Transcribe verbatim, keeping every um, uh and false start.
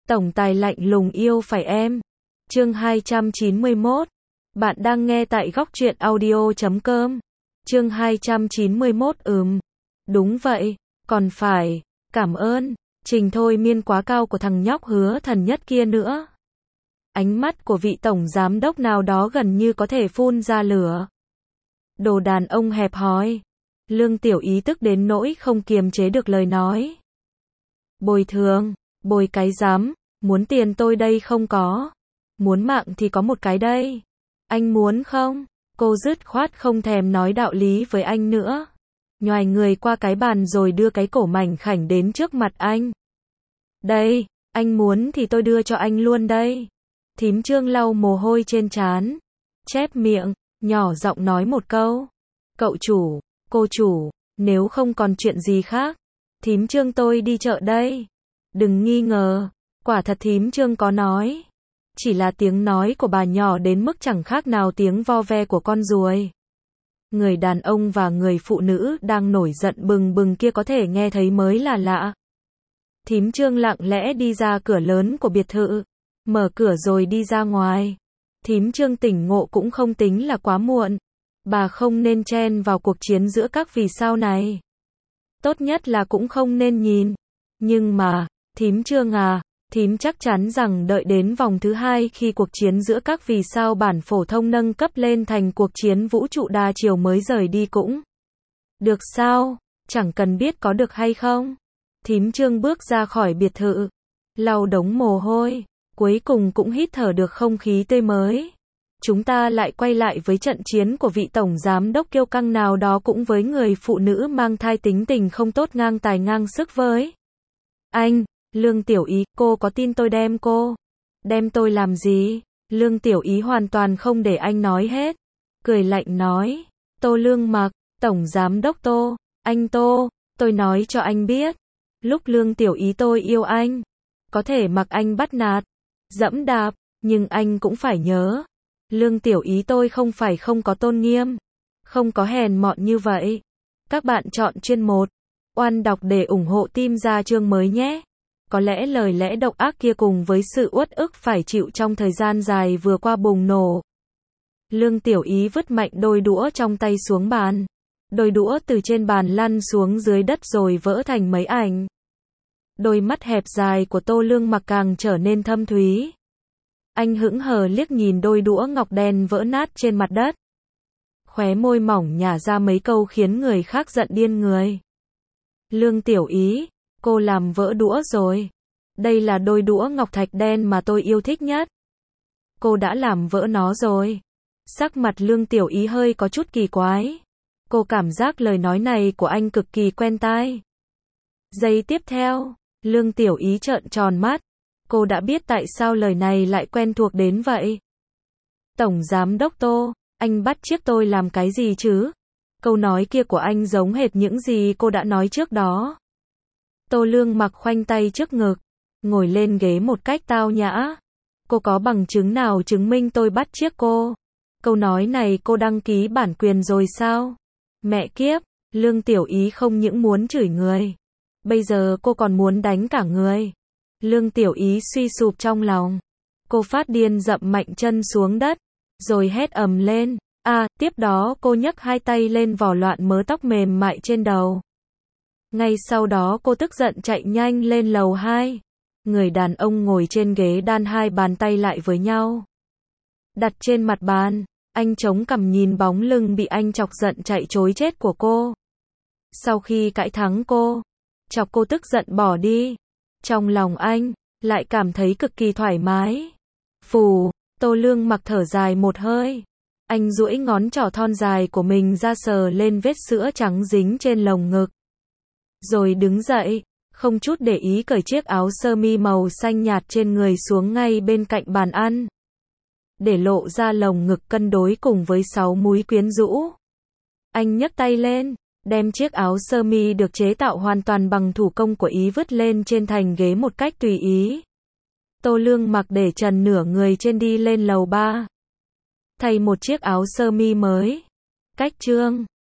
Tổng tài lạnh lùng yêu phải em. Chương hai trăm chín mươi mốt. Bạn đang nghe tại góc truyện audio chấm com. Chương hai trăm chín mươi mốt. Ừm. Đúng vậy, còn phải. Cảm ơn. Trình thôi miên quá cao của thằng nhóc Hứa Thần Nhất kia nữa. Ánh mắt của vị tổng giám đốc nào đó gần như có thể phun ra lửa. Đồ đàn ông hẹp hòi. Lương Tiểu Ý tức đến nỗi không kiềm chế được lời nói. Bồi thường, bồi cái dám, muốn tiền tôi đây không có. Muốn mạng thì có một cái đây. Anh muốn không? Cô dứt khoát không thèm nói đạo lý với anh nữa. Nhoài người qua cái bàn rồi đưa cái cổ mảnh khảnh đến trước mặt anh. Đây, anh muốn thì tôi đưa cho anh luôn đây. Thím Trương lau mồ hôi trên trán, chép miệng, nhỏ giọng nói một câu. Cậu chủ, cô chủ, nếu không còn chuyện gì khác, thím Trương tôi đi chợ đây. Đừng nghi ngờ, quả thật thím Trương có nói. Chỉ là tiếng nói của bà nhỏ đến mức chẳng khác nào tiếng vo ve của con ruồi. Người đàn ông và người phụ nữ đang nổi giận bừng bừng kia có thể nghe thấy mới là lạ. Thím Trương lặng lẽ đi ra cửa lớn của biệt thự, mở cửa rồi đi ra ngoài. Thím Trương tỉnh ngộ cũng không tính là quá muộn. Bà không nên chen vào cuộc chiến giữa các vì sao này. Tốt nhất là cũng không nên nhìn. Nhưng mà, thím Trương à, thím chắc chắn rằng đợi đến vòng thứ hai khi cuộc chiến giữa các vì sao bản phổ thông nâng cấp lên thành cuộc chiến vũ trụ đa chiều mới rời đi cũng được sao? Chẳng cần biết có được hay không. Thím Trương bước ra khỏi biệt thự, lau đống mồ hôi, cuối cùng cũng hít thở được không khí tươi mới. Chúng ta lại quay lại với trận chiến của vị tổng giám đốc kiêu căng nào đó cũng với người phụ nữ mang thai tính tình không tốt ngang tài ngang sức với anh. Lương Tiểu Ý, cô có tin tôi đem cô? Đem tôi làm gì? Lương Tiểu Ý hoàn toàn không để anh nói hết. Cười lạnh nói. Tô Lương Mặc, tổng giám đốc Tô, anh Tô, tôi nói cho anh biết. Lúc Lương Tiểu Ý tôi yêu anh. Có thể mặc anh bắt nạt, dẫm đạp, nhưng anh cũng phải nhớ. Lương Tiểu Ý tôi không phải không có tôn nghiêm. Không có hèn mọn như vậy. Các bạn chọn chuyên một. Oan đọc để ủng hộ team ra chương mới nhé. Có lẽ lời lẽ độc ác kia cùng với sự uất ức phải chịu trong thời gian dài vừa qua bùng nổ. Lương Tiểu Ý vứt mạnh đôi đũa trong tay xuống bàn. Đôi đũa từ trên bàn lăn xuống dưới đất rồi vỡ thành mấy ảnh. Đôi mắt hẹp dài của Tô Lương Mặc càng trở nên thâm thúy. Anh hững hờ liếc nhìn đôi đũa ngọc đen vỡ nát trên mặt đất. Khóe môi mỏng nhả ra mấy câu khiến người khác giận điên người. Lương Tiểu Ý, cô làm vỡ đũa rồi. Đây là đôi đũa ngọc thạch đen mà tôi yêu thích nhất. Cô đã làm vỡ nó rồi. Sắc mặt Lương Tiểu Ý hơi có chút kỳ quái. Cô cảm giác lời nói này của anh cực kỳ quen tai. Giây tiếp theo, Lương Tiểu Ý trợn tròn mắt. Cô đã biết tại sao lời này lại quen thuộc đến vậy. Tổng giám đốc Tô, anh bắt chước tôi làm cái gì chứ? Câu nói kia của anh giống hệt những gì cô đã nói trước đó. Tô Lương Mặc khoanh tay trước ngực, ngồi lên ghế một cách tao nhã. Cô có bằng chứng nào chứng minh tôi bắt chước cô? Câu nói này cô đăng ký bản quyền rồi sao? Mẹ kiếp, Lương Tiểu Ý không những muốn chửi người. Bây giờ cô còn muốn đánh cả người. Lương Tiểu Ý suy sụp trong lòng. Cô phát điên dậm mạnh chân xuống đất, rồi hét ầm lên. À, tiếp đó cô nhấc hai tay lên vò loạn mớ tóc mềm mại trên đầu. Ngay sau đó cô tức giận chạy nhanh lên lầu hai. Người đàn ông ngồi trên ghế đan hai bàn tay lại với nhau. Đặt trên mặt bàn, anh chống cằm nhìn bóng lưng bị anh chọc giận chạy trối chết của cô. Sau khi cãi thắng cô, chọc cô tức giận bỏ đi. Trong lòng anh, lại cảm thấy cực kỳ thoải mái. Phù, Tô Lương Mặc thở dài một hơi. Anh duỗi ngón trỏ thon dài của mình ra sờ lên vết sữa trắng dính trên lồng ngực. Rồi đứng dậy, không chút để ý cởi chiếc áo sơ mi màu xanh nhạt trên người xuống ngay bên cạnh bàn ăn. Để lộ ra lồng ngực cân đối cùng với sáu múi quyến rũ. Anh nhấc tay lên, đem chiếc áo sơ mi được chế tạo hoàn toàn bằng thủ công của Ý vứt lên trên thành ghế một cách tùy ý. Tô Lương Mặc để trần nửa người trên đi lên lầu ba. Thay một chiếc áo sơ mi mới. Cách trương,